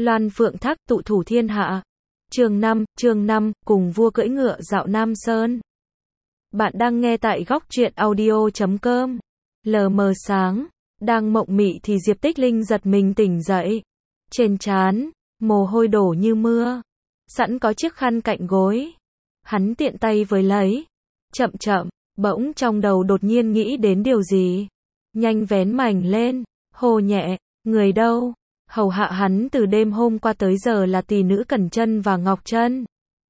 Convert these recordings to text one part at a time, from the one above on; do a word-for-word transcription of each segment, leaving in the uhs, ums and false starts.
Loan phượng thác tụ thủ thiên hạ. Chương năm, chương năm, cùng vua cưỡi ngựa dạo Nam Sơn. Bạn đang nghe tại góc truyện audio chấm com. Lờ mờ sáng, đang mộng mị thì Diệp Tích Linh giật mình tỉnh dậy. Trên trán, mồ hôi đổ như mưa. Sẵn có chiếc khăn cạnh gối. Hắn tiện tay với lấy. Chậm chậm, bỗng trong đầu đột nhiên nghĩ đến điều gì. Nhanh vén mảnh lên, hô nhẹ, người đâu? Hầu hạ hắn từ đêm hôm qua tới giờ là tỷ nữ Cẩn Chân và Ngọc Chân.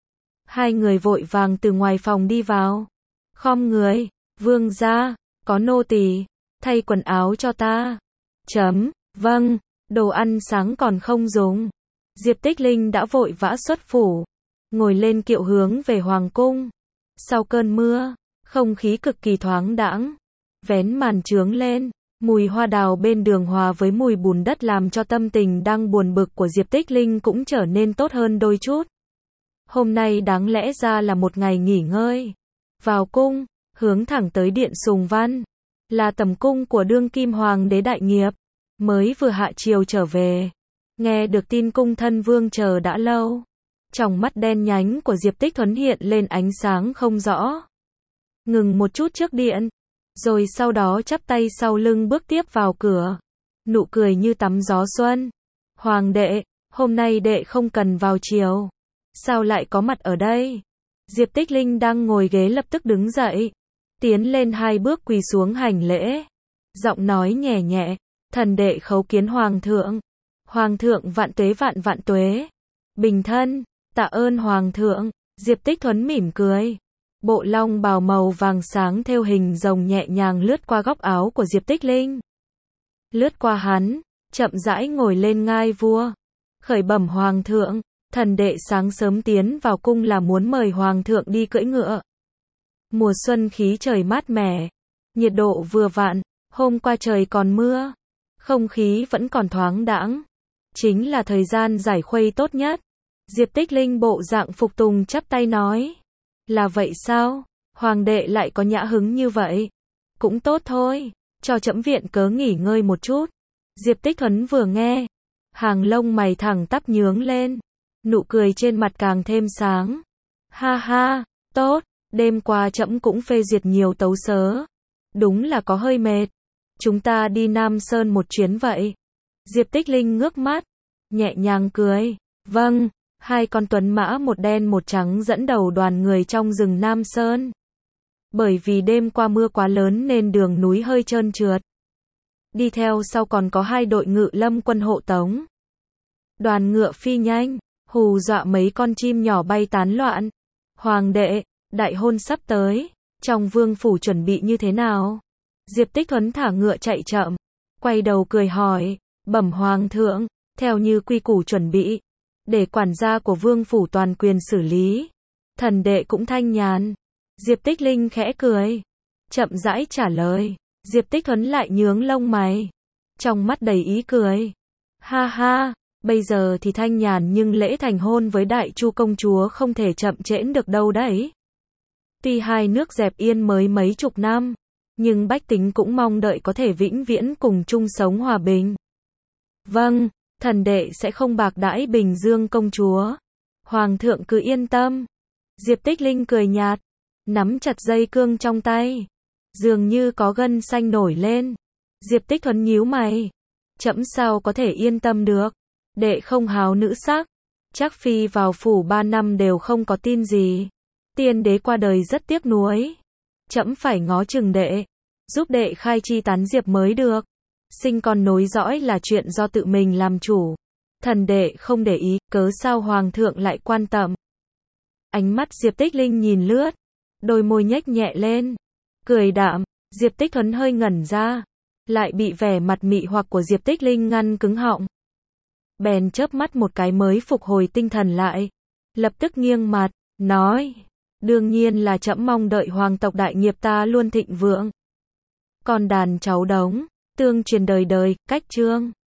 Hai người vội vàng từ ngoài phòng đi vào. Khom người, vương gia, có nô tỳ, thay quần áo cho ta. Chấm, vâng, đồ ăn sáng còn không dùng. Diệp Tích Linh đã vội vã xuất phủ, ngồi lên kiệu hướng về hoàng cung. Sau cơn mưa, không khí cực kỳ thoáng đãng. Vén màn trướng lên, mùi hoa đào bên đường hòa với mùi bùn đất làm cho tâm tình đang buồn bực của Diệp Tích Linh cũng trở nên tốt hơn đôi chút. Hôm nay đáng lẽ ra là một ngày nghỉ ngơi. Vào cung, hướng thẳng tới điện Sùng Văn, là tầm cung của đương kim hoàng đế đại nghiệp, mới vừa hạ triều trở về. Nghe được tin cung thân vương chờ đã lâu. Trong mắt đen nhánh của Diệp Tích Thuấn hiện lên ánh sáng không rõ. Ngừng một chút trước điện, rồi sau đó chắp tay sau lưng bước tiếp vào cửa. Nụ cười như tắm gió xuân. Hoàng đệ, hôm nay đệ không cần vào triều. Sao lại có mặt ở đây? Diệp Tích Linh đang ngồi ghế lập tức đứng dậy. Tiến lên hai bước quỳ xuống hành lễ. Giọng nói nhẹ nhẹ, thần đệ khấu kiến hoàng thượng. Hoàng thượng vạn tuế vạn vạn tuế. Bình thân, tạ ơn hoàng thượng. Diệp Tích Thuấn mỉm cười. Bộ long bào màu vàng sáng thêu hình rồng nhẹ nhàng lướt qua góc áo của Diệp Tích Linh. Lướt qua hắn, chậm rãi ngồi lên ngai vua. Khởi bẩm hoàng thượng, thần đệ sáng sớm tiến vào cung là muốn mời hoàng thượng đi cưỡi ngựa. Mùa xuân khí trời mát mẻ, nhiệt độ vừa vặn, hôm qua trời còn mưa, không khí vẫn còn thoáng đãng. Chính là thời gian giải khuây tốt nhất. Diệp Tích Linh bộ dạng phục tùng chắp tay nói. Là vậy sao? Hoàng đệ lại có nhã hứng như vậy. Cũng tốt thôi, cho trẫm viện cớ nghỉ ngơi một chút. Diệp Tích Thuấn vừa nghe, hàng lông mày thẳng tắp nhướng lên, nụ cười trên mặt càng thêm sáng. Ha ha, tốt, đêm qua trẫm cũng phê duyệt nhiều tấu sớ. Đúng là có hơi mệt. Chúng ta đi Nam Sơn một chuyến vậy. Diệp Tích Linh ngước mắt, nhẹ nhàng cười. Vâng. Hai con tuấn mã một đen một trắng dẫn đầu đoàn người trong rừng Nam Sơn. Bởi vì đêm qua mưa quá lớn nên đường núi hơi trơn trượt. Đi theo sau còn có hai đội ngự lâm quân hộ tống. Đoàn ngựa phi nhanh, hù dọa mấy con chim nhỏ bay tán loạn. Hoàng đệ, đại hôn sắp tới, trong vương phủ chuẩn bị như thế nào? Diệp Tích Thuấn thả ngựa chạy chậm, quay đầu cười hỏi, bẩm hoàng thượng, theo như quy củ chuẩn bị. Để quản gia của vương phủ toàn quyền xử lý. Thần đệ cũng thanh nhàn. Diệp Tích Linh khẽ cười, chậm rãi trả lời. Diệp Tích Thuấn lại nhướng lông mày, trong mắt đầy ý cười. Ha ha, bây giờ thì thanh nhàn nhưng lễ thành hôn với Đại Chu công chúa không thể chậm trễ được đâu đấy. Tuy hai nước dẹp yên mới mấy chục năm, nhưng bách tính cũng mong đợi có thể vĩnh viễn cùng chung sống hòa bình. Vâng. Thần đệ sẽ không bạc đãi Bình Dương công chúa. Hoàng thượng cứ yên tâm. Diệp Tích Linh cười nhạt, nắm chặt dây cương trong tay. Dường như có gân xanh nổi lên. Diệp Tích Thuấn nhíu mày. Trẫm sao có thể yên tâm được. Đệ không háo nữ sắc. Chắc phi vào phủ ba năm đều không có tin gì. Tiên đế qua đời rất tiếc nuối. Trẫm phải ngó chừng đệ. Giúp đệ khai chi tán diệp mới được. Sinh con nối dõi là chuyện do tự mình làm chủ. Thần đệ không để ý, cớ sao hoàng thượng lại quan tâm. Ánh mắt Diệp Tích Linh nhìn lướt, đôi môi nhếch nhẹ lên, cười đạm. Diệp Tích Thuấn hơi ngẩn ra, lại bị vẻ mặt mị hoặc của Diệp Tích Linh ngăn cứng họng. Bèn chớp mắt một cái mới phục hồi tinh thần lại, lập tức nghiêng mặt, nói, đương nhiên là trẫm mong đợi hoàng tộc đại nghiệp ta luôn thịnh vượng. Còn đàn cháu đống tương truyền đời đời, cách chương.